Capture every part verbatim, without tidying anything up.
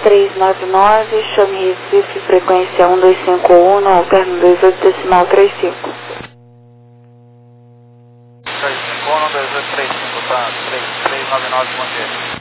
três nove nove, chame Recife, frequência um dois cinco um, alterno dois oito decimal trinta e cinco. três cinco um, dois oito três cinco, tá? três três nove nove, bom dia.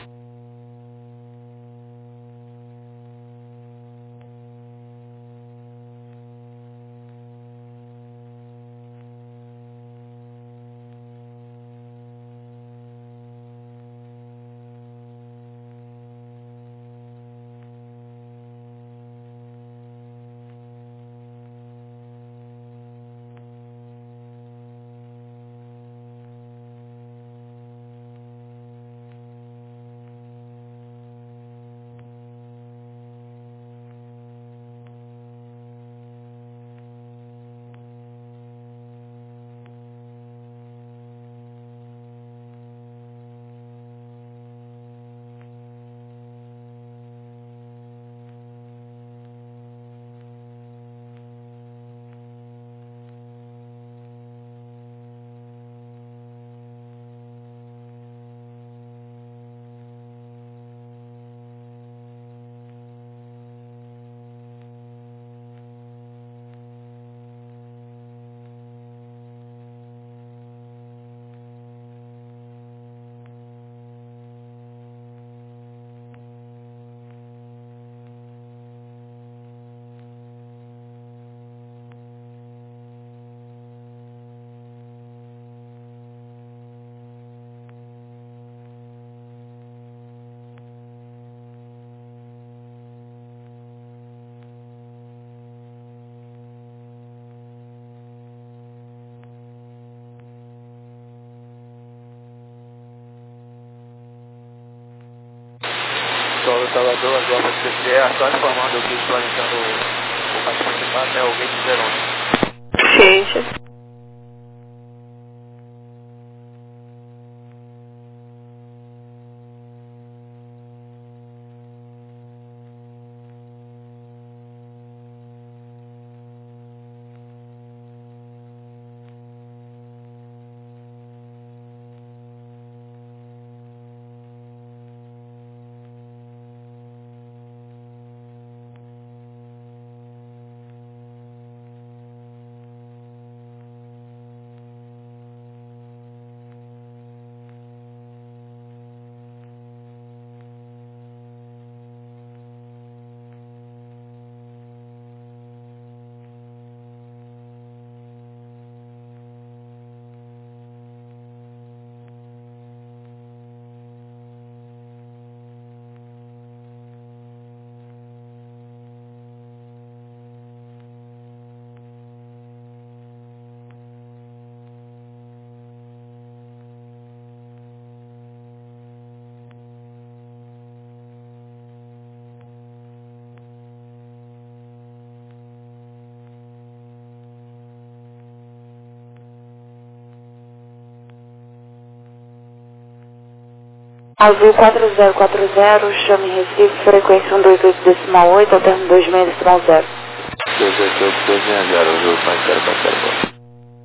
Solo Salvador, agora C C E, só informando que estou orientando o mais principal até o gate zero um. Gente. Azul quatro zero quatro zero, chame Recife, frequência um dois oito decimal oito, alterno dois seis decimal zero. dois oito oito, dois seis zero, Azul, zero quatro zero.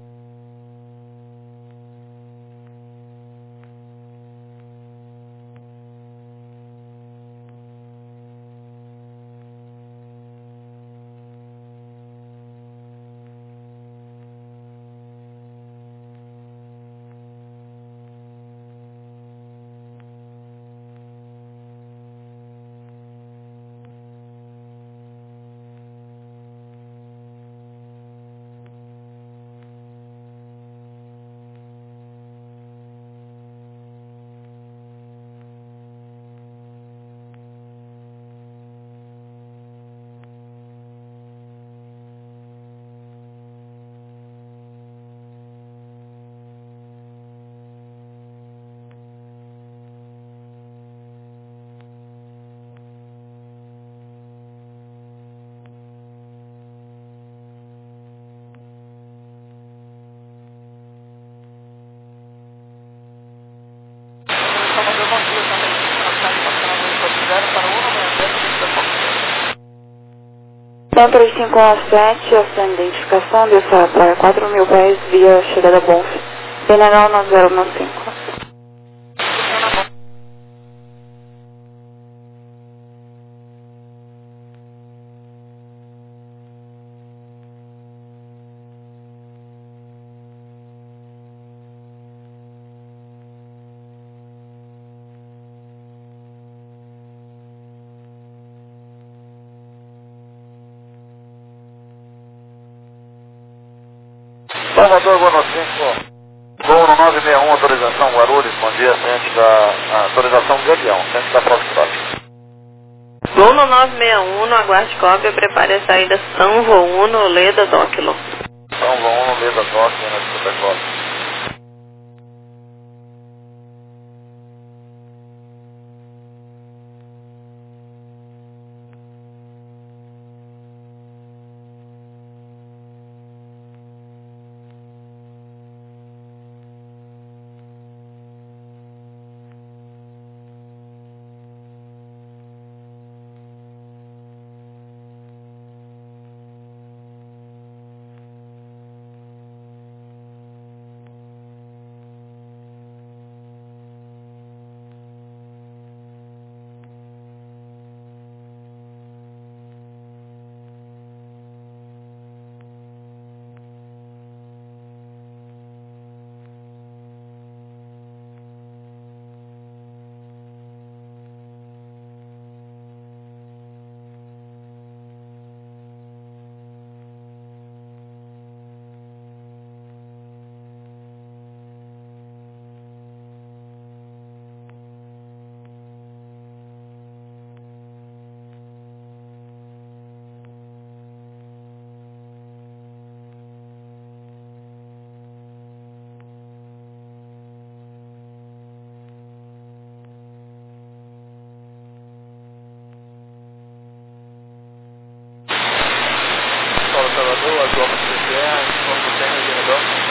Então três cinco um sete, a sua identificação deu para quatro mil pés via chegada Bonf. P N H nove zero um cinco. Salvador, Guano cinco. Voo no nove seis um, autorização Guarulhos, bom dia, ciente da a, autorização Galeão, ciente da Foxtrot. Voo no nove seis um, no aguarde cópia, prepare a saída São Voluno, Leda Dóquilo. São Voluno, Leda Dóquilo, na disputa cópia. Salvador, as obras C C E, quando tem no gerador.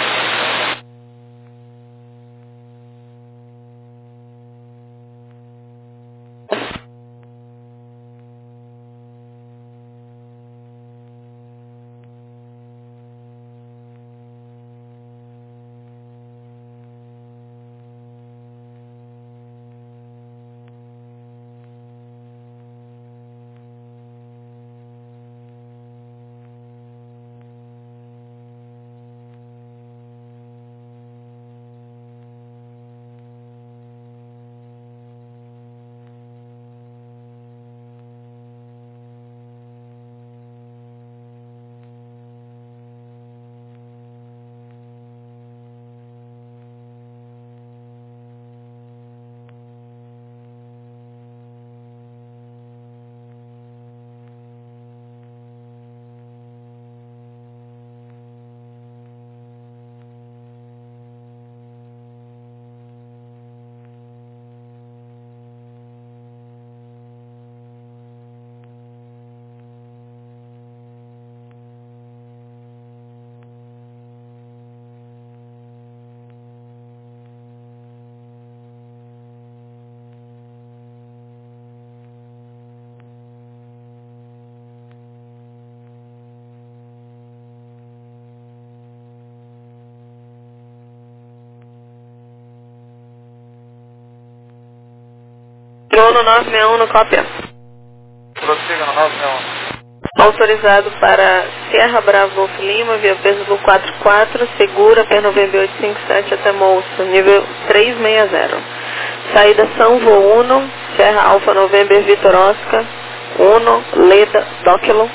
Voo no nove seis um, no cópia. Prossiga no nove seis um. Autorizado para Sierra Bravo Golf Lima, via peso do quatro quatro, segura, P N V oito cinco sete até Moça, nível trezentos e sessenta. Saída São Voluno, Serra Alfa November Vitor Oscar, Uno, Leda, Dóquilo.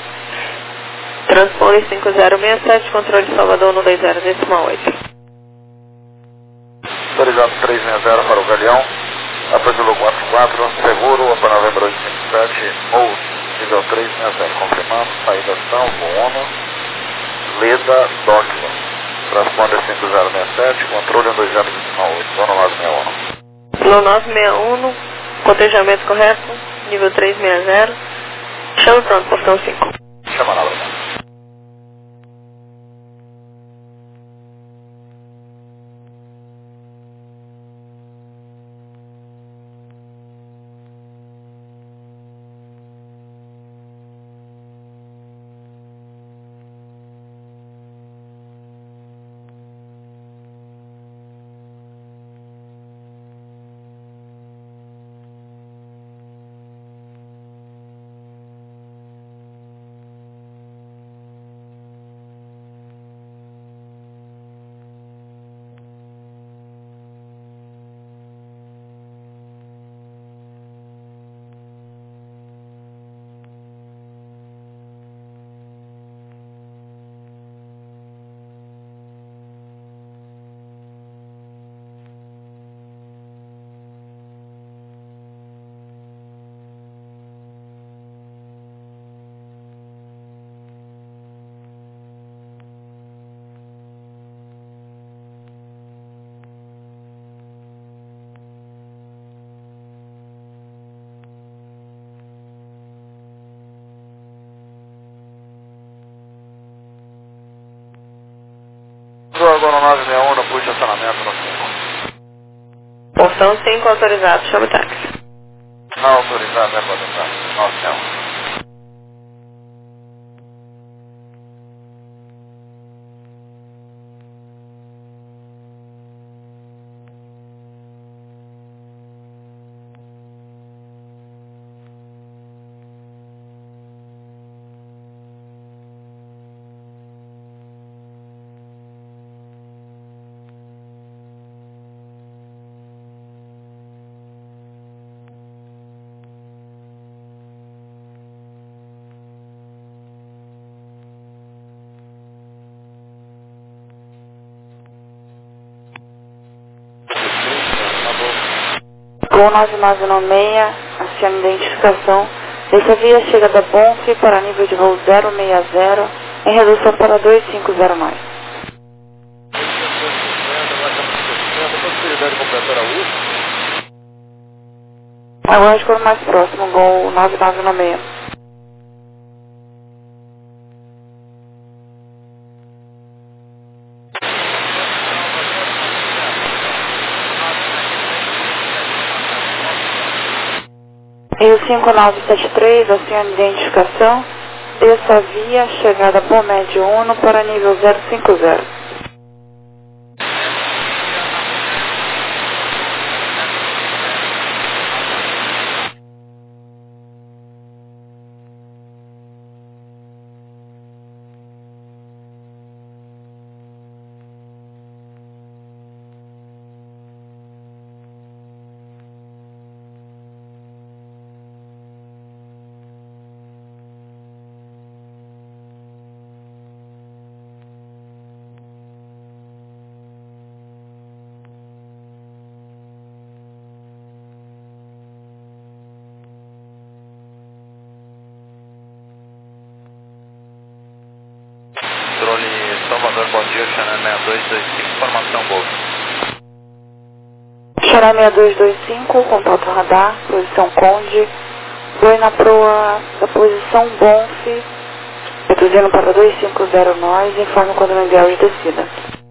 Transpone cinco zero seis sete, controle Salvador no dois zero decimal oito. Autorizado trezentos e sessenta para o Galeão. Apesilo quatro quatro, seguro, Opa Novembro oito cinco sete, ou nível trezentos e sessenta, confirmando, saída São Voluno, Leda, Dóquilo. Transponder cinco zero seis sete, controle dois zero oito, zona nove seis um. No nove seis um, cotejamento correto, nível trezentos e sessenta. Chama pronto, portão cinco. Chama na hora. agora nove seis um, no puxa estacionamento no cinco. Porção cinco autorizado, chama o táxi. Não autorizado, é para entrar. nove seis um. Gol nove nove nove seis, acione identificação. Essa via chega da Bonf para nível de voo zero seis zero, em redução para dois cinco zero nove. Aguarde por mais próximo, Gol nove nove nove seis. Rio cinco nove sete três, acione identificação. Desça a via, chegada Bomed um para nível zero cinco zero. Controle Salvador, bom dia, Chanel seis dois dois cinco, informação boa. Chanel seis dois dois cinco, contato radar, posição Conde, foi na proa da posição Bonf, reduzindo para dois cinco zero nove, informe quando no ideal de descida.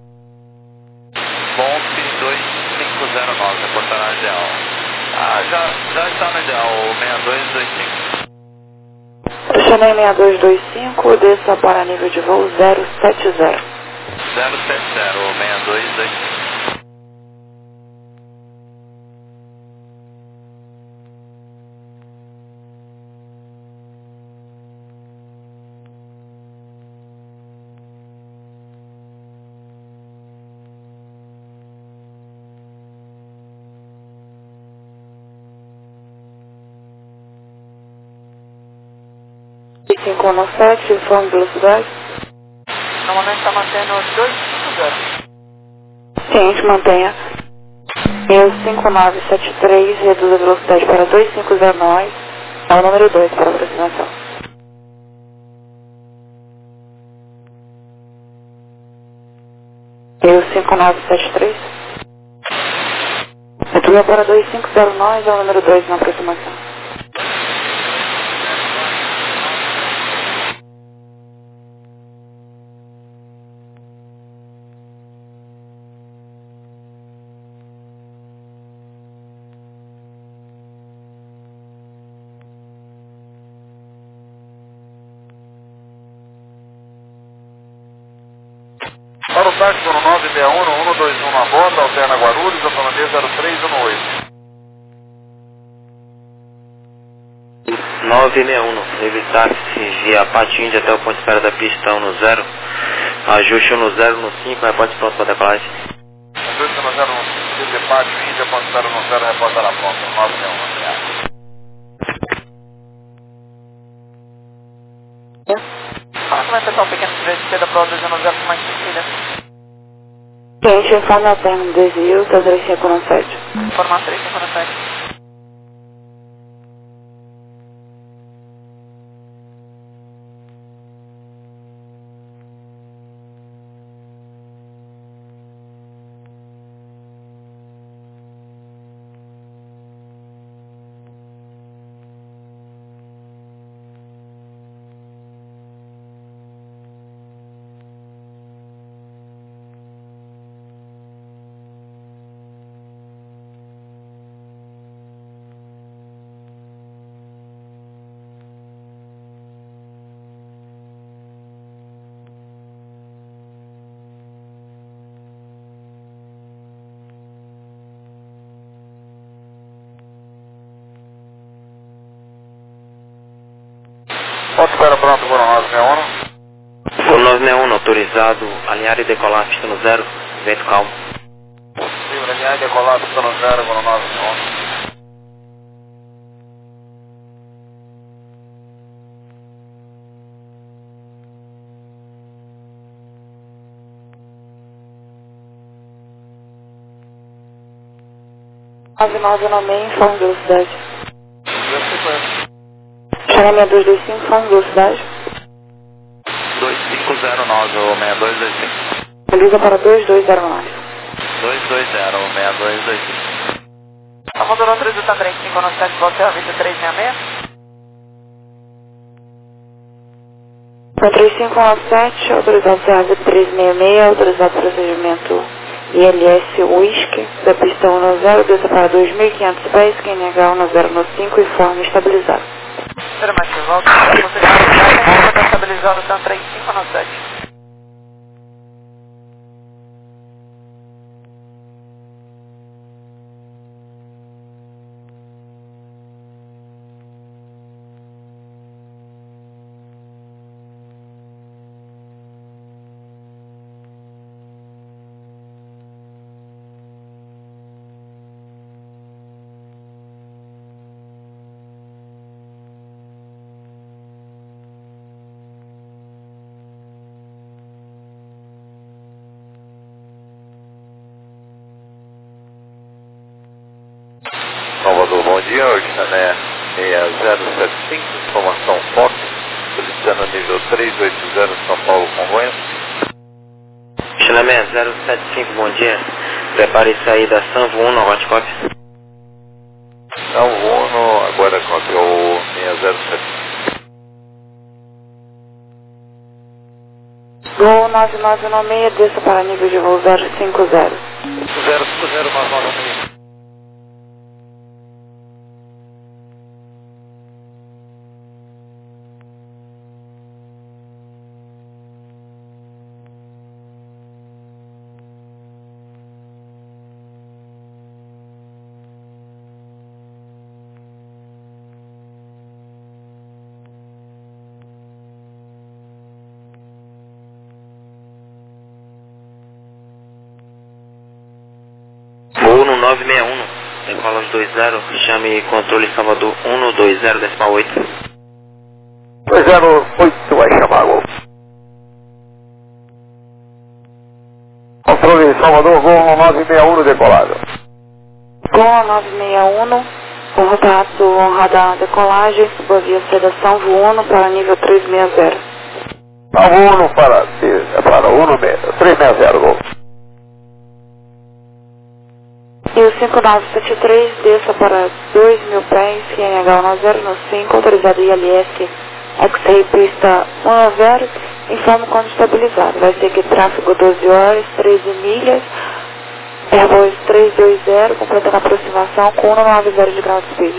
Bonf dois cinco zero nove, reportará ideal. Ah, já, já está no ideal, o seis dois dois cinco. Chanel seis dois dois cinco, desça para nível de voo zero sete zero. zero sete zero, seis dois dois cinco. cinco um sete, informe velocidade. No momento está mantendo dois cinco zero. Ciente, mantenha. Rio cinco nove sete três, reduz a velocidade para dois cinco zero nove, é o número dois para aproximação. Rio cinco nove sete três. Reduza para dois cinco zero nove, é o número dois na aproximação. Para o táxi no nove seis um, no um dois um na borda, alterna Guarulhos, autonomia zero três um oito. nove seis um, nível táxi via Patinde até o ponto de espera da pista um no zero, ajuste um no zero no cinco, reporte pronto para decolagem. Ajuste no zero no cinco, departe Índia, ponto de espera no zero, reportará pronto, nove seis um. Fala como é que está o pequeno trecho de esquerda para o dois um zero com mais seguida. Ciente, informe alterno desvio, três cinco um sete. Informar três cinco sete. Espera pronto, Gol nove seis um. Gol nove seis um, autorizado, alinhar e decolar, pista no zero, vento calmo. Livre, alinhar e decolar, pista no zero, Gol nove seis um. nove nove no meio, informe velocidade. duzentos e cinquenta. Charamia dois dois cinco, informe velocidade. dois cinco zero nove, ou seis dois dois cinco. Beleza para dois dois zero nove. dois dois zero, ou seis dois dois cinco. Abandonou três do três cinco no sete, você avisa três seis seis. Então três cinco um sete, autorizado C R V três seis seis, autorizado procedimento I L S Whisky, da pista um no zero, desça para dois mil e quinhentos pés, Q N H um no zero no cinco e forma estabilizada. Afirmativo, volta, você já está estabilizado, está três cinco no sete. Salvador, bom dia, Orixané seis zero sete cinco, informação Fox, solicitando nível três oito zero, São Paulo, Congonhas. Xanamé zero sete cinco, bom dia. Prepare saída Sanvo um, no hotcop. Não, Uno, agora cópia o seis zero sete cinco. Gol nove nove no meio, desça para nível de voo zero cinco zero. zero cinco zero, nove nove seis. Voo no nove seis um, decola os dois zero, chame controle Salvador um no dois zero, decimal oito. dois zero oito vai chamar gol. Controle Salvador, gol no nove seis um decolado. Gol nove seis um, contato radar decolagem, subavia sedação Vuno para nível três seis zero. Salvo Uno para, para Uno, três seis zero gol. E o cinco nove sete três, desça para dois mil pés, Q N H um no zero no cinco, autorizado I L S X-Ray pista um no zero, informe quando estabilizado. Vai seguir tráfego doze horas, treze milhas, Airbus três dois zero, completando a aproximação com um nove zero de ground speed.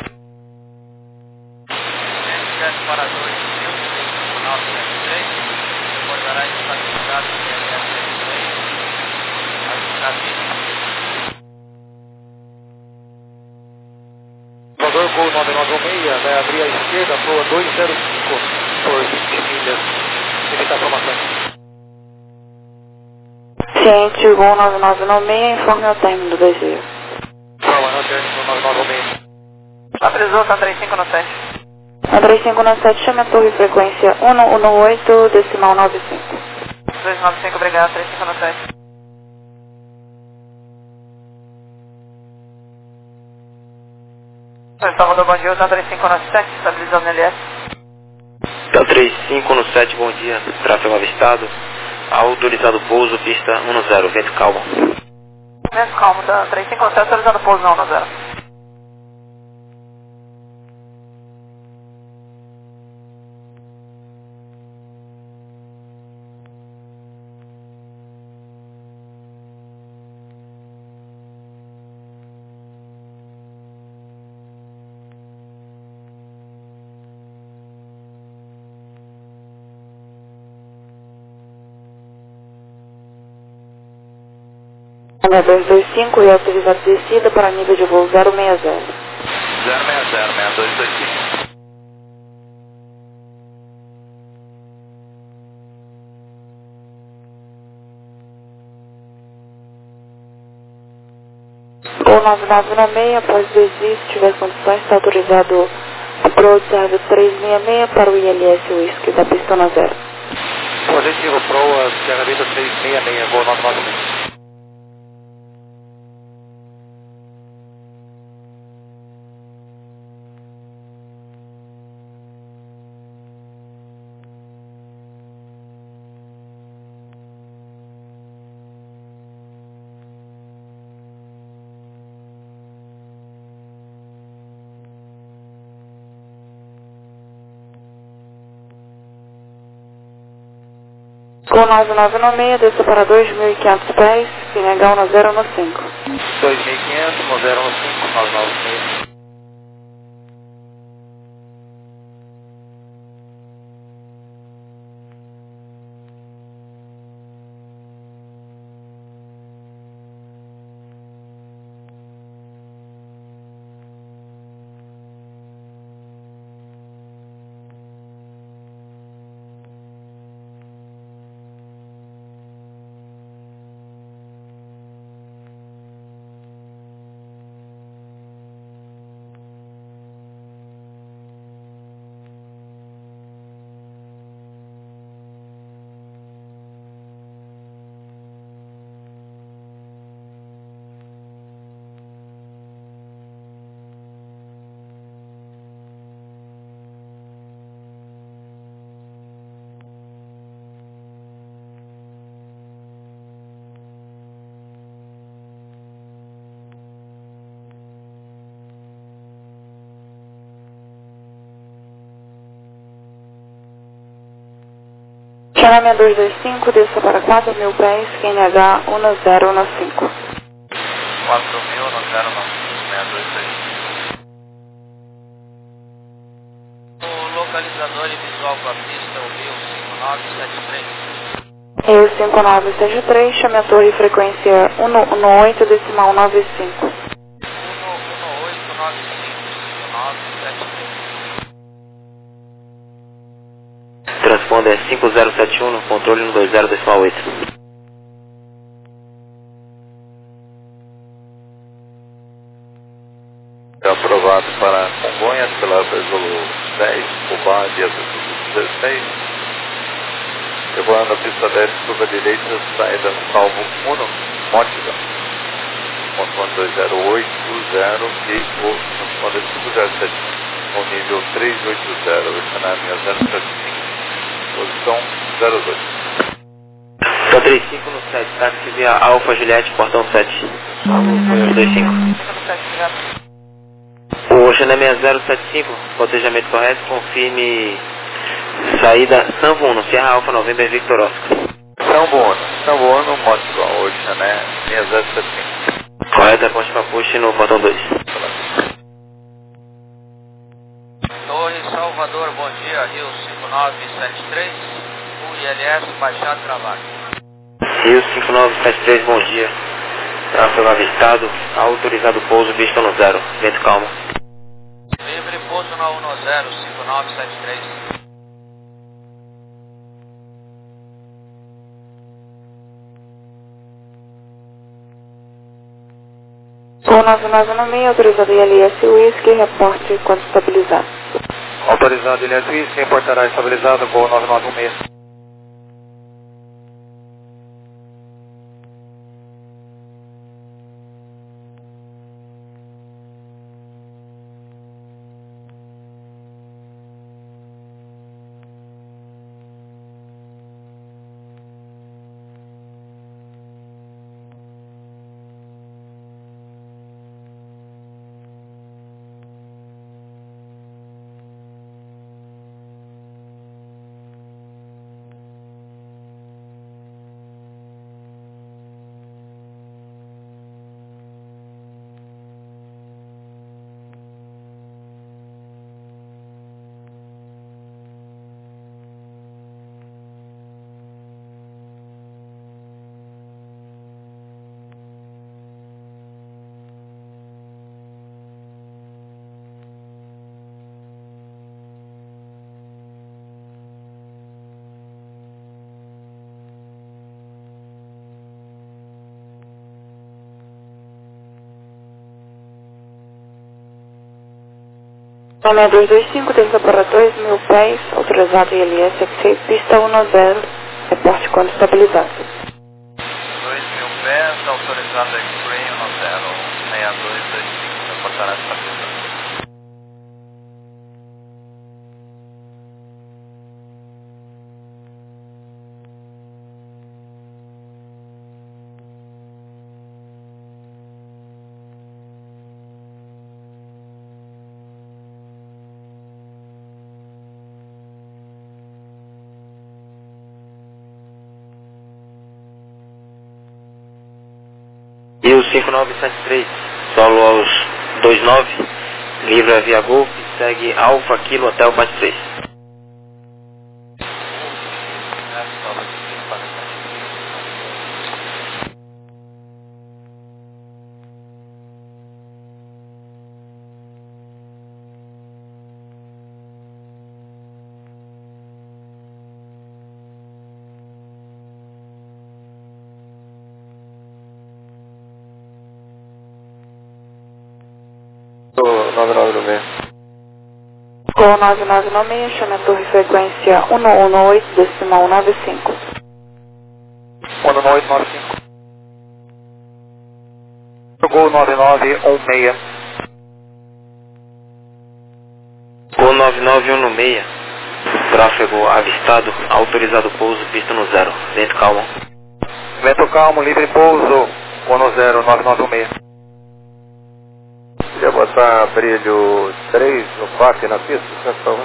Para dois mil, nove sete três, recordará estabilizado I L S X-Ray, Salvador, gol nove nove seis, vai abrir à esquerda, proa dois zero cinco por vinte milhas, limitação bastante. Ciente, gol nove nove seis, informe o término do desejo. Prova no término nove nove seis. Estabilizou, está três cinco no sete. Na três cinco nove sete, chame a torre frequência um um oito, decimal nove cinco. dois nove cinco, obrigado, três cinco no sete. Salvador, bom dia, está três cinco no sete, estabilizado no L S. Tá três cinco no sete, bom dia. Tráfego avistado. Autorizado pouso, pista um no zero, vento calmo. Vento calmo, tá três cinco no sete, autorizado pouso não no zero. dois dois cinco e autorizado descida para nível de voo zero seis zero. zero seis zero, seis dois dois cinco. Gol nove nove nove seis, após desvio, se tiver condições, está autorizado a Pro de Serra três seis seis para o I L S Whisky da pista na zero. Positivo, Pro Serra Vita três seis seis, Gol nove nove seis. Gol nove nove nove seis, desça para dois mil e quinhentos pés, Senegal na zero no cinco. dois mil e quinhentos, no zero no cinco, nove nove seis. Chama dois dois cinco, desça para quatro mil pés, Q N H um no zero no cinco. quatro mil, no zero no cinco, seis dois seis. O localizador e visual com a pista, o Rio cinco nove sete três. Rio cinco nove sete três, chame a torre frequência um no oito, decimal nove cinco. um no oito nove cinco, cinco nove sete três. Transponder cinco zero sete um, controle um dois zero decimal oito. É aprovado para Congonhas pela Resolu dez, Cuba, dia dezesseis. Levando a pista dez, curva direita, saída no salvo um, Mótica. Controle dois zero oito zero e o transponder cinco zero sete um, com nível três oito zero, esse na minha zero sete cinco. Posição zero dois. Então três cinco no sete, táxi via Alfa Juliette, portão sete. dois cinco. O Xanemia zero sete cinco, cotejamento correto, confirme saída São Bruno, Sierra Alfa November Victor Oscar. São Bruno, São Bruno, Mótica, hoje, né? seis zero sete cinco. Correto, é ponte para push no portão dois. Torre Salvador, bom dia, Rio cinco nove sete três, o I L S baixado trabalho. Rio cinco nove sete três, bom dia. Tráfego avistado, autorizado pouso, vista no zero, vento calmo. Livre pouso na um no zero, cinco nove sete três. Gol nove nove nove seis, autorizado I L S Whisky, reporte quando estabilizado. Autorizado I L S Whisky, reportará estabilizado, Gol nove nove um seis. Nome é dois dois cinco, tenta para dois mil pés, autorizado I L S X, pista um zero, reporte quando estabilizado. dois mil pés, autorizado X-Ray um zero, seis dois dois cinco, reportará estabilizado. E o cinco nove sete três, solo aos dois nove, livra via Golf, segue Alfa Kilo até o quatro três. nove nove no meio. Com nove nove nove seis, chame a torre frequência um um oito, decimal nove cinco. um um oito nove cinco. Gol nove nove um seis. Gol nove nove um no meia, tráfego avistado, autorizado pouso, pista no zero, vento calmo. Vento calmo, livre pouso, um zero nove nove um seis. Queria botar brilho três no parque na pista, por favor.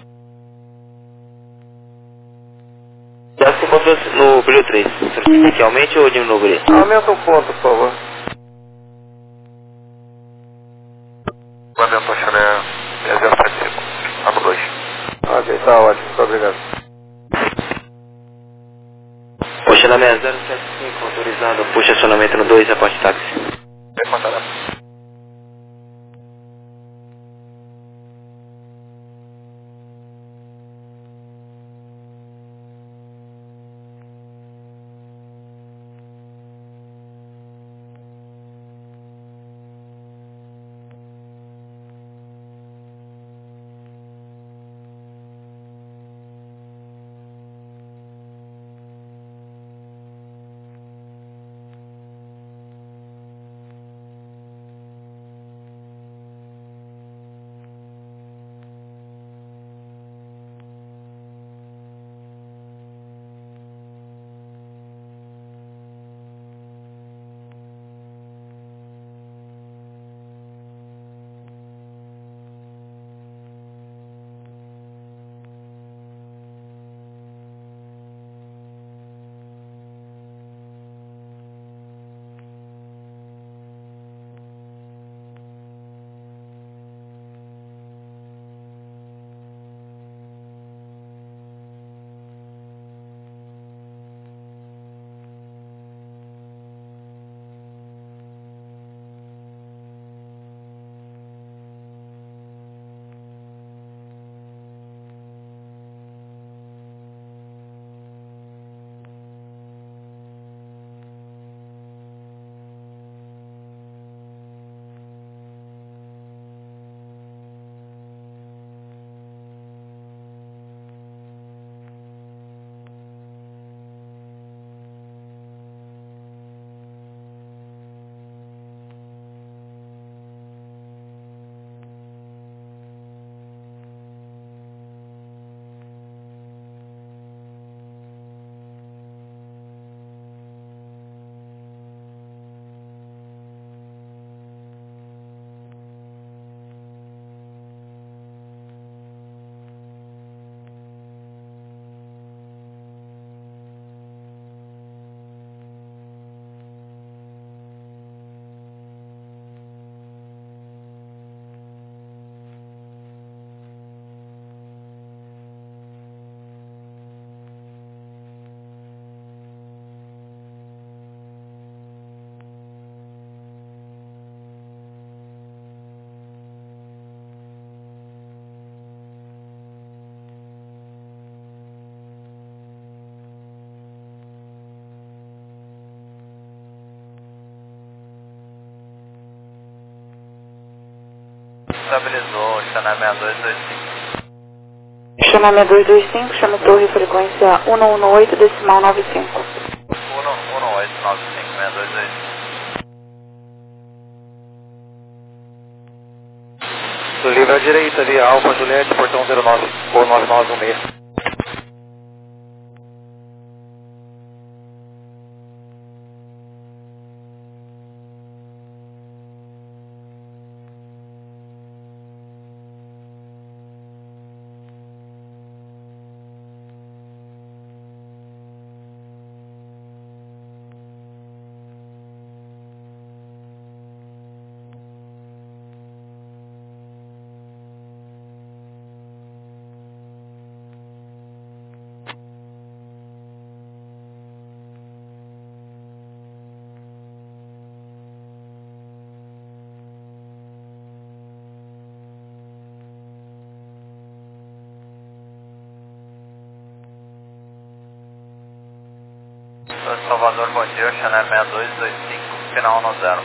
Já se encontrou no brilho três, que aumente ou diminui o brilho? Aumenta um ponto, por favor. Lamento, Chané, é zero sete cinco, ano dois. Ok, tá ótimo, muito obrigado. Posicionamento zero sete cinco, autorizado, posicionamento no dois, aposte táxi. Reportará. estabilizou, Xané seis dois dois cinco. Xané seis dois dois cinco, chame torre frequência um um oito, decimal nove cinco. um um oito nove cinco, seis dois dois cinco. Livre à direita, via Alfa Juliette, portão zero nove, ou nove nove um seis. Salvador, bom dia, Xané seis dois dois cinco, final um zero.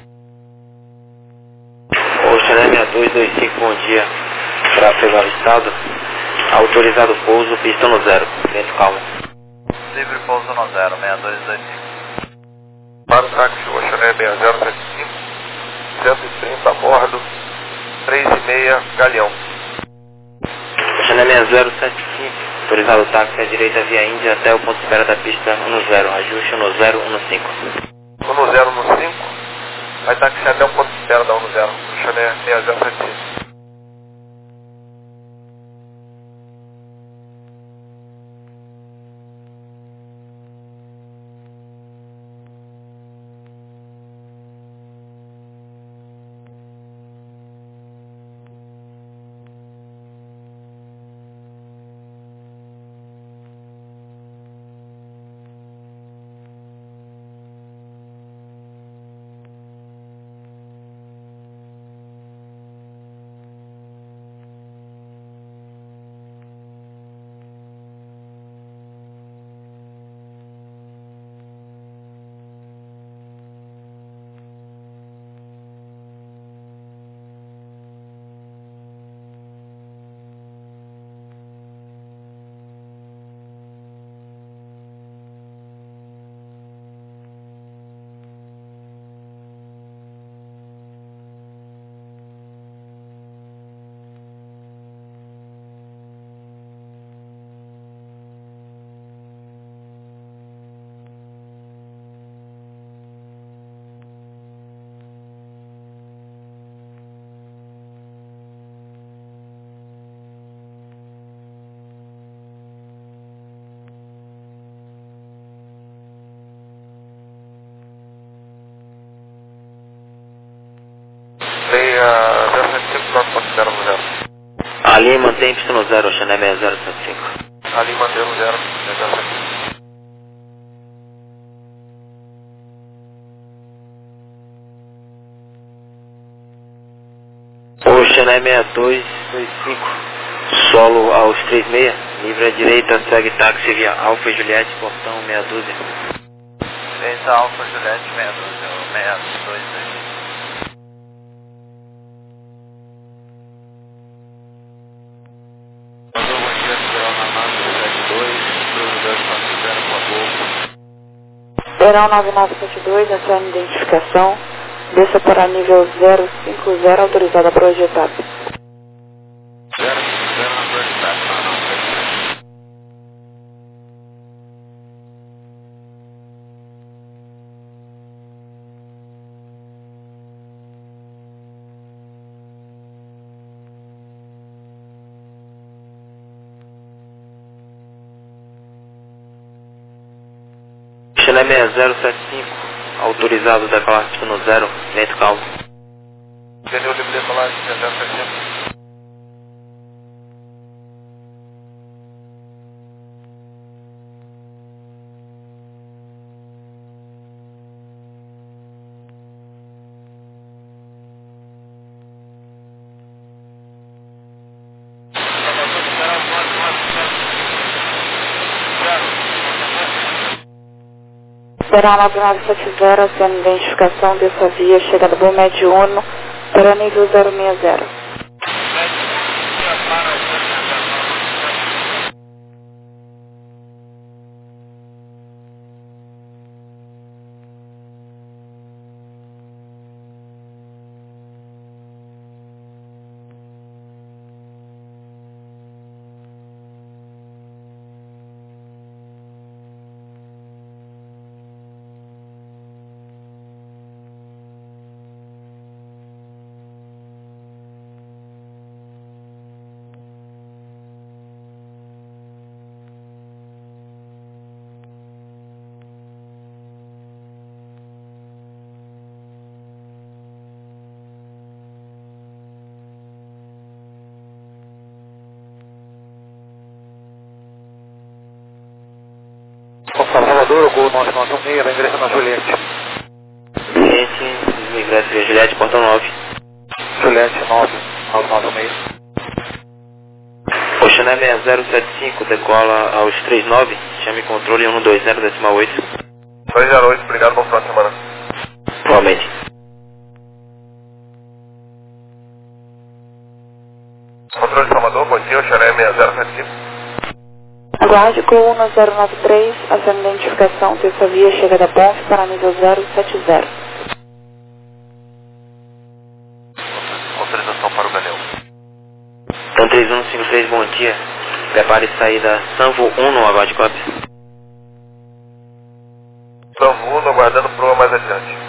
O Xané seis dois dois cinco, bom dia, para pegar o estado, autorizado o pouso, pista no zero, vento calmo. Livre pouso no zero, seis dois dois cinco. Para o táxi, o Xané seis zero sete cinco, cento e trinta a bordo, três e meia, Galeão. Xané seis zero sete cinco. Autorizado o táxi à direita via Índia até o ponto de espera da pista um zero, ajuste um zero um cinco. um zero um cinco, vai táxi até o ponto de espera da um zero, Xané seis zero sete cinco. A linha mantém pista no zero, Xané seis zero sete cinco. Ali mantém no zero, seis zero sete cinco. O Xané seis dois dois cinco, solo aos três e meia, livre à direita, segue táxi via Alfa Juliette, portão meia dúzia. seis Alfa Juliette, meia dúzia, seis dois dois cinco. Verão nove nove sete dois, a sua identificação, desça para nível zero cinco zero, autorizada para projetar. zero cinco zero na projetada, não, não, Xané seis zero sete cinco, autorizado da classe pista no zero, vento calmo. Pneu livre de decolagem, seis zero sete cinco. Verão nove nove sete zero, a sua identificação dessa via, chegada do Médio Uno, para nível zero seis zero. Salvador, Gol nove nove um seis, vai ingressando na Juliette. Juliette, ingresso via Juliette, portão nove. Juliette nove nove nove um seis. Oceané seis zero sete cinco, decola aos trinta e nove, chame controle um dois zero decimal oito. dois zero oito, obrigado, bom final de semana. Igualmente. Controle de Salvador, bom dia, Oceané seis zero sete cinco. Aguarde com um zero nove três, ação de identificação, terça via, chega da ponte para nível zero sete zero. Autorização para o Galeão. Então três um cinco três, bom dia. Prepare saída Sanvo um, aguarde cópia. Sanvo um, aguardando proa mais adiante.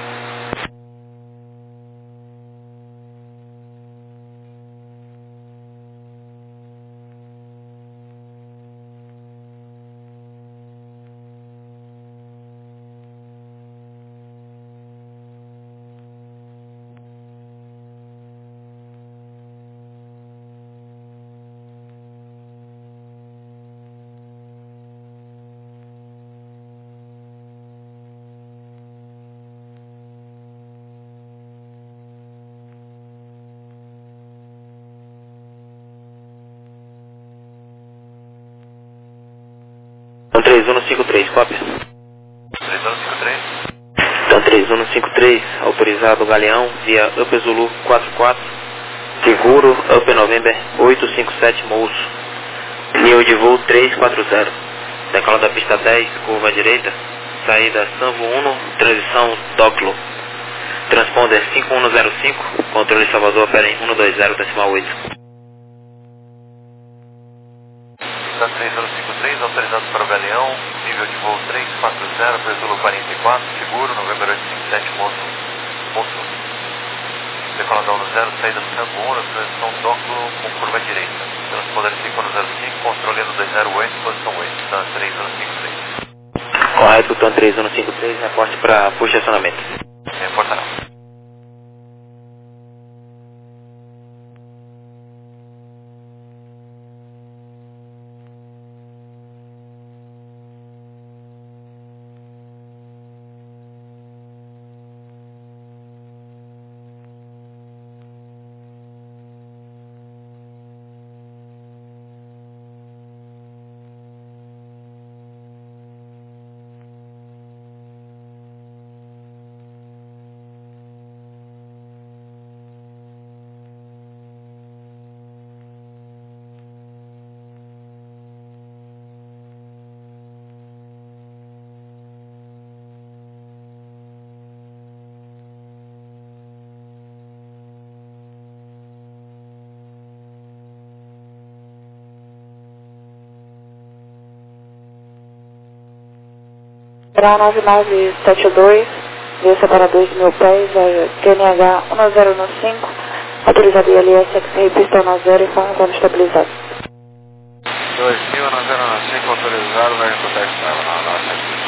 Então três um cinco três, cópia. três um cinco três. Então três um cinco três, autorizado Galeão via Up Zulu quatro quatro, seguro Up November oito cinco sete, Mouço. Nível de voo três quatro zero. Decola da pista dez, curva à direita, saída Sanvo um, transição Doclo. Transponder cinco um zero cinco, controle Salvador opera em um dois zero decimal oito. três um cinco três, autorizado para o Galeão, nível de voo três quatro zero, Presulo quarenta e quatro, seguro, November oito cinco sete, Moço. Moço. Decolador um zero, saída Sanvo um, transição Doclo com curva à direita. Transponder cinco um zero cinco, controle no dois zero oito, posição oito, TAM três um cinco três. Correto, TAM três um cinco três, reporte para posicionamento. Reportará. Grau nove nove sete dois, desça para dois mil pés, Q N H um zero um cinco, autorizado I L S X R pista um zero e forma plano estabilizado. dois mil, um zero um cinco, autorizado, vai executar estrada na nossa.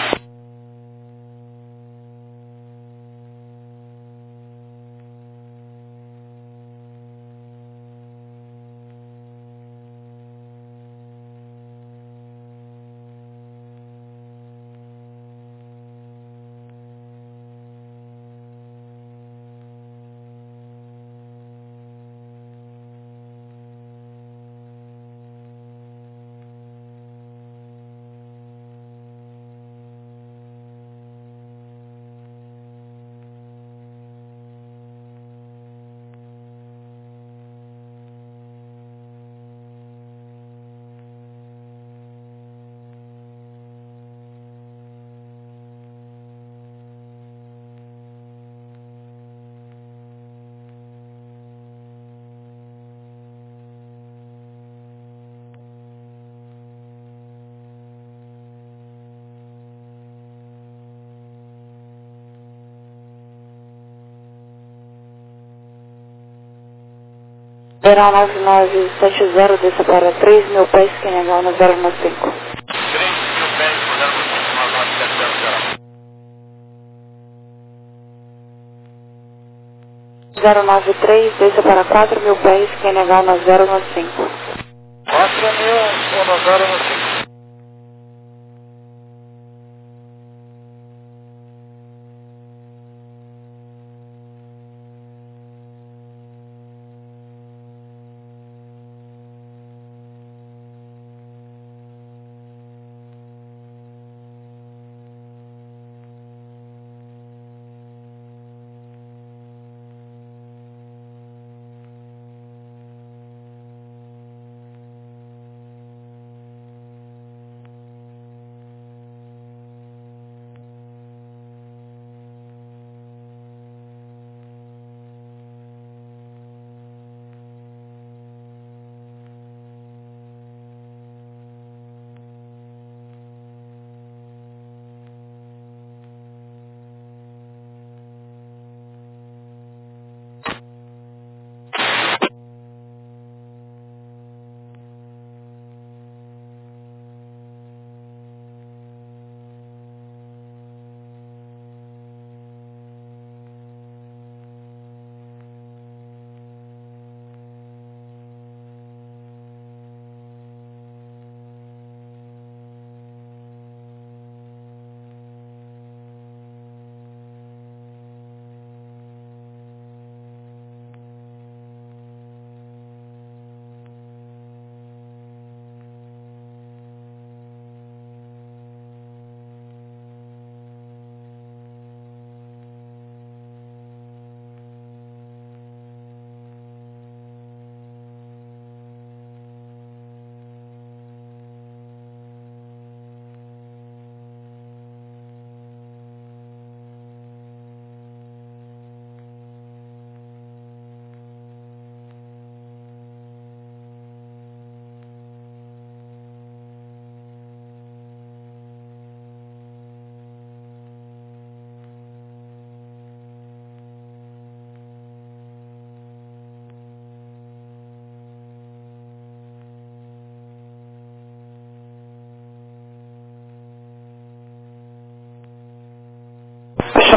Verão nove nove sete zero, desça para três mil pés, Q N H um zero um cinco. três mil pés, zero um cinco, nove nove sete zero. zero nove três, desça para quatro mil pés, Q N H um zero um cinco. quatro mil, um zero um cinco.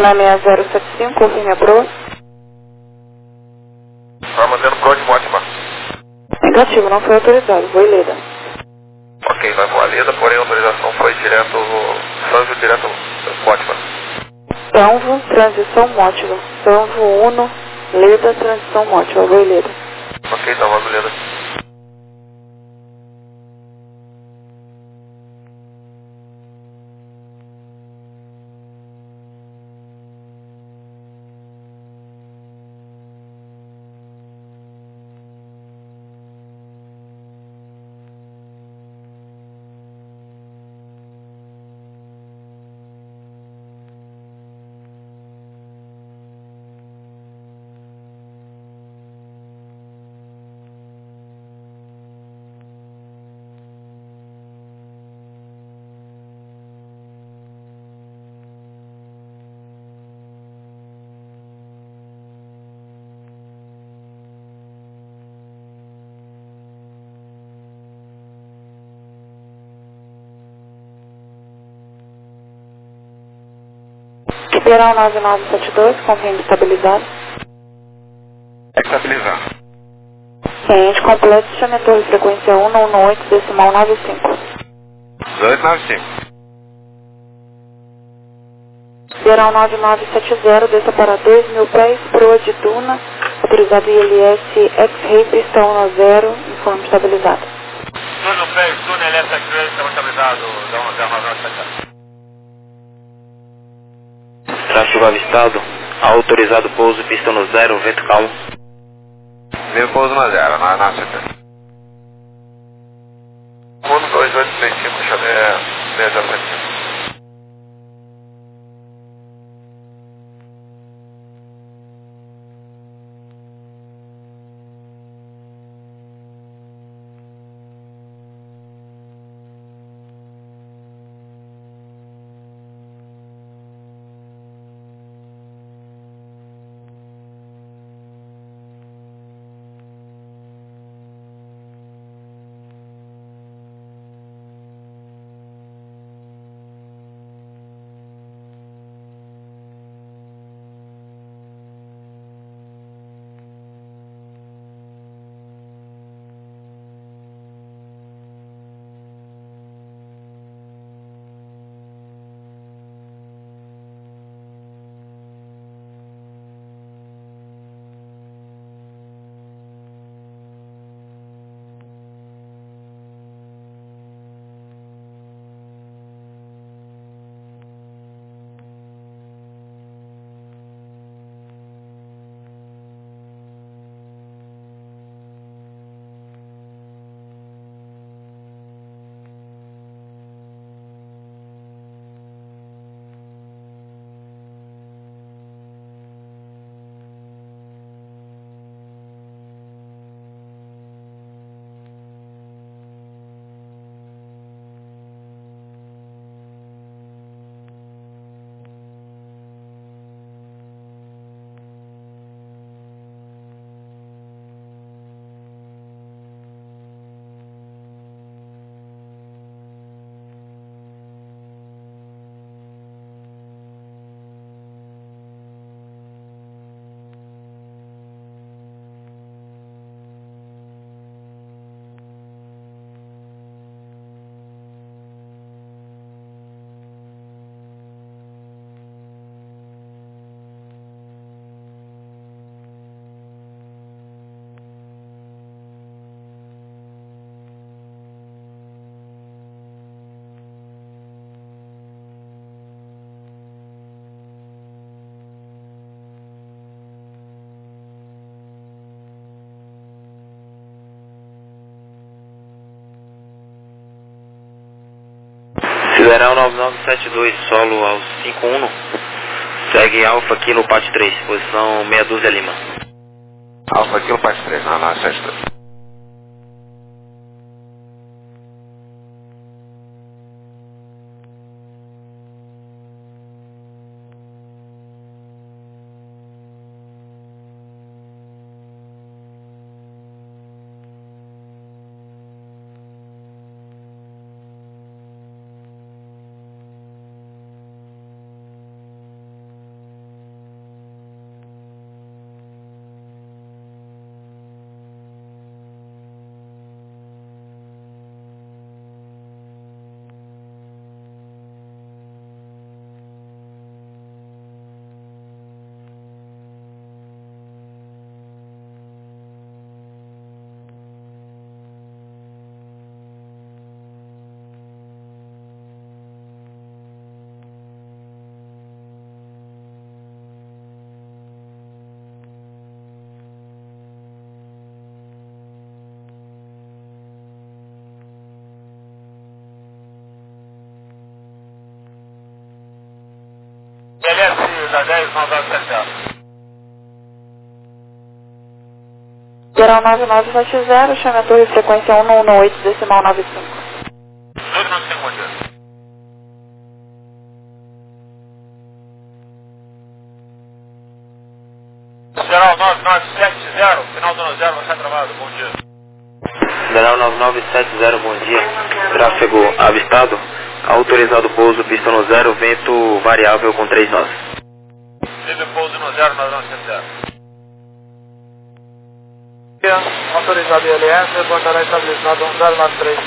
na seis zero sete cinco, confirme a proa. Tá mantendo pro de Mótima. Negativo, não foi autorizado, vou Leda. Ok, vai voar Leda, porém a autorização foi direto, Sanjo direto Mótima. Sanvo, transição Mótila. Sanvo Uno, Leda, transição Mótila, vou Leda. Ok, tá voando Leda. Liberal nove nove sete dois, confirme estabilizado. Estabilizar. Ciente completo, chame a torre frequência um um oito, decimal nove cinco. dois nove cinco. Liberal nove nove sete zero, desça para dois mil pés, proa de Duna, autorizado I L S X-Ray, pistão no zero, informe estabilizado. dois mil pés, Duna L S X-Ray, estamos estabilizados, dá uma zero nove sete zero. Tráfego avistado, autorizado pouso, pista no zero, vento calmo. Meu pouso na zero, na na C T. um dois oito três cinco, Xavier seis zero sete cinco. Sideral nove nove sete dois, solo ao cinco um, segue Alfa Kilo Pat três, posição meia dúzia Lima. Alfa Kilo Pat três, na na sete dois. Zé dez, nove nove sete zero. Geral nove nove sete zero, chame a torre frequência um um oito, decimal nove cinco. dois nove cinco, bom dia. Geral nove nove sete zero, final do zero, vai ser travado, bom dia. Geral nove nove sete zero, bom dia. Tráfego avistado. Autorizado pouso, pista no zero, vento variável com três nós. Livre pouso no zero, nove nove sete zero. Autorizado I L S, reportará estabilizado um zero nove três.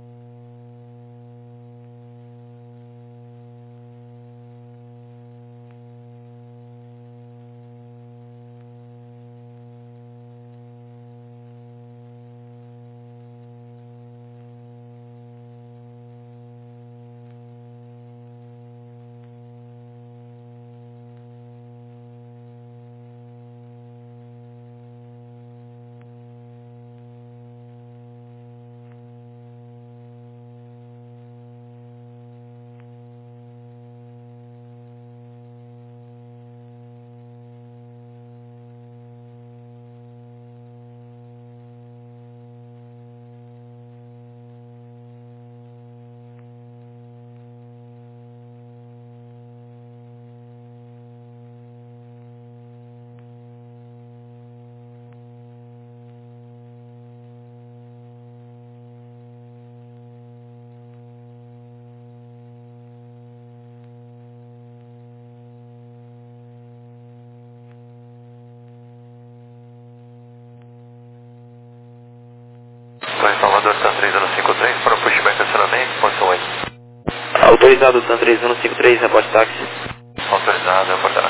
Salvador San três um cinco três para pushback acionamento, posição oito. Autorizado San três um cinco três, reporte táxi. Autorizado, reportará.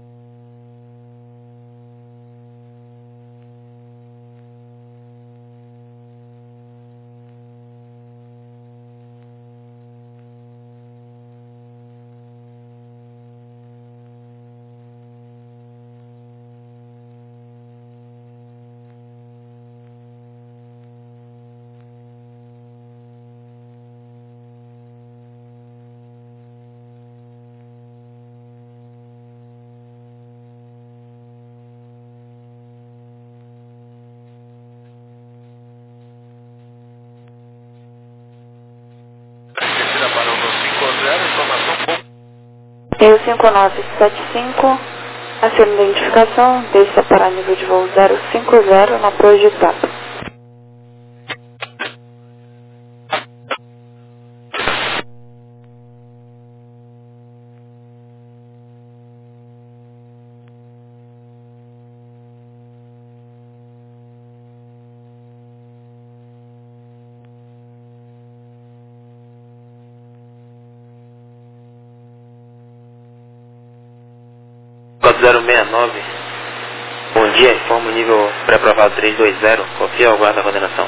Rio cinco nove sete cinco, acima da identificação, deixa para nível de voo zero cinco zero na projetada. quatro zero seis nove, bom dia, informa o nível pré-aprovado três dois zero, confia ou aguarda a coordenação.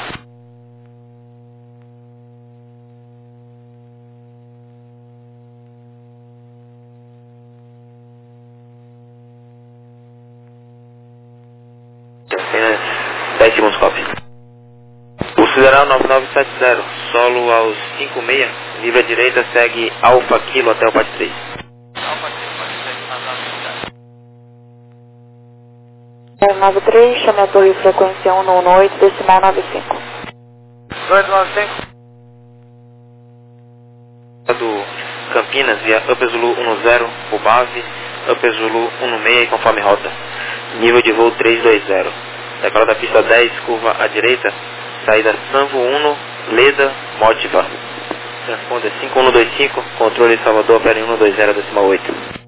Apenas dez segundos, copy. O sideral nove nove sete zero, solo aos cinco seis, nível à direita, segue Alfa Kilo até o P A T três. zero nove três, chame a torre frequência um um oito, decimal nove cinco. dois nove cinco. Do Campinas via Upper Zulu um zero, Ubave, Upper Zulu um seis, conforme rota. Nível de voo três dois zero. Decola da pista dez, curva à direita, saída Sanvo um, Leda, Motiva. Transponder cinco um dois cinco, controle Salvador, opera em um dois zero, decimal oito.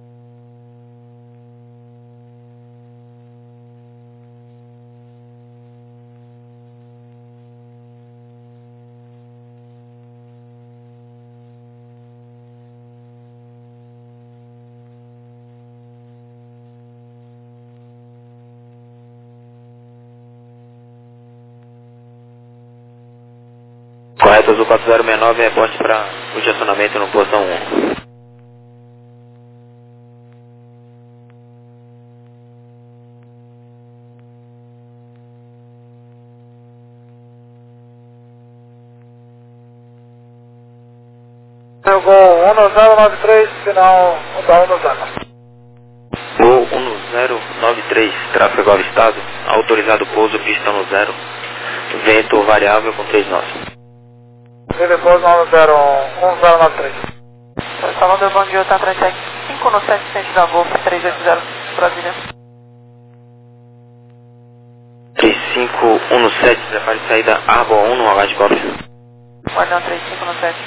Correto, Azul quatro zero seis nove, reporte para o estacionamento no posição um. Eu vou um zero nove três, final um zero nove zero. três, tráfego avistado, autorizado pouso, pista no zero, vento variável com três nós. Telefone nove zero um zero nove três. Salvador, bom dia, tá atrás cinco no sete cento da Golf três oito zero, Brasília. três cinco um no sete, prepare saída Arbo um no H de Golf. Guardião três cinco no sete.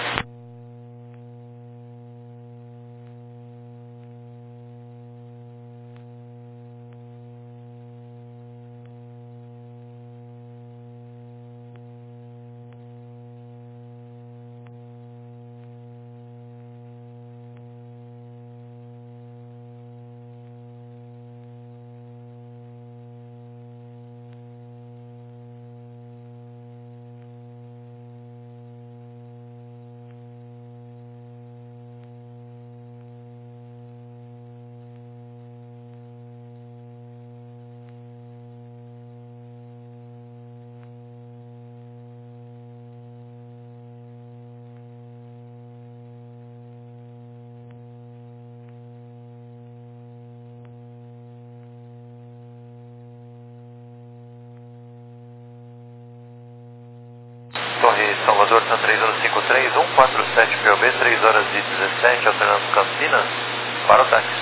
Torre Salvador, São três zero cinco três, um quatro sete P O B, três horas e dezessete, alternando Campinas, para o táxi.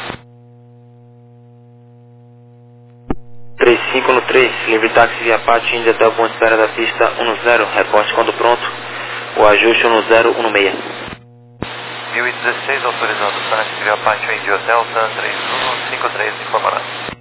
três cinco no três, livre táxi via Pátio, Índia até o ponto de espera da pista um no zero, reporte quando pronto, o ajuste um no zero, um no seis. mil e dezesseis, autorizando táxi via Pátio, Índia Hotel, Tan três um cinco três, informará.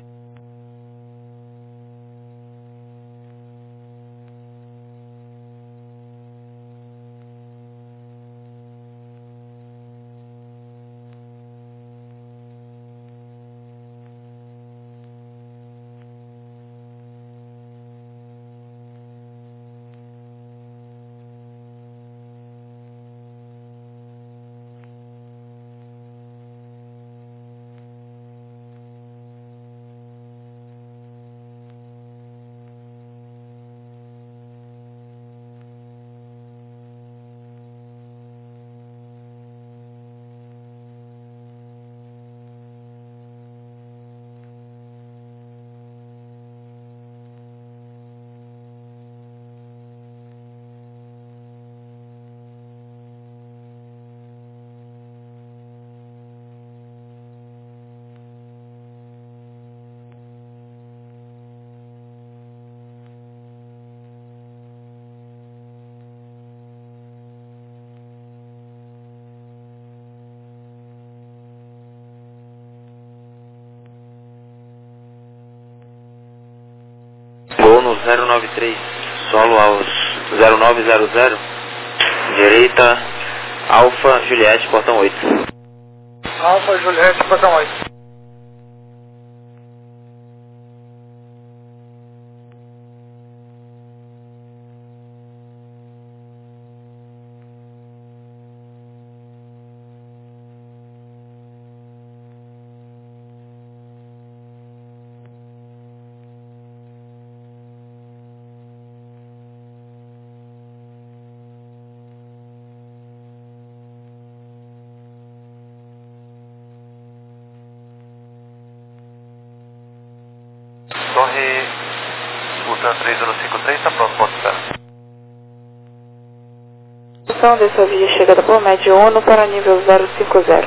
Gol no zero nove três, solo aos zero nove zero zero, direita, Alfa Juliette, portão oito. Alfa Juliette, portão oito. Torre Sultan três zero cinco três, está pronto, ponto de espera. Então, dessa via chegada por médio um para nível zero cinco zero.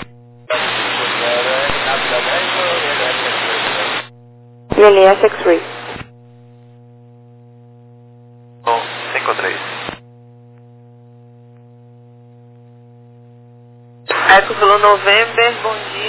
I L S X-Ray. cinco três. Eco Zulu November, bom dia.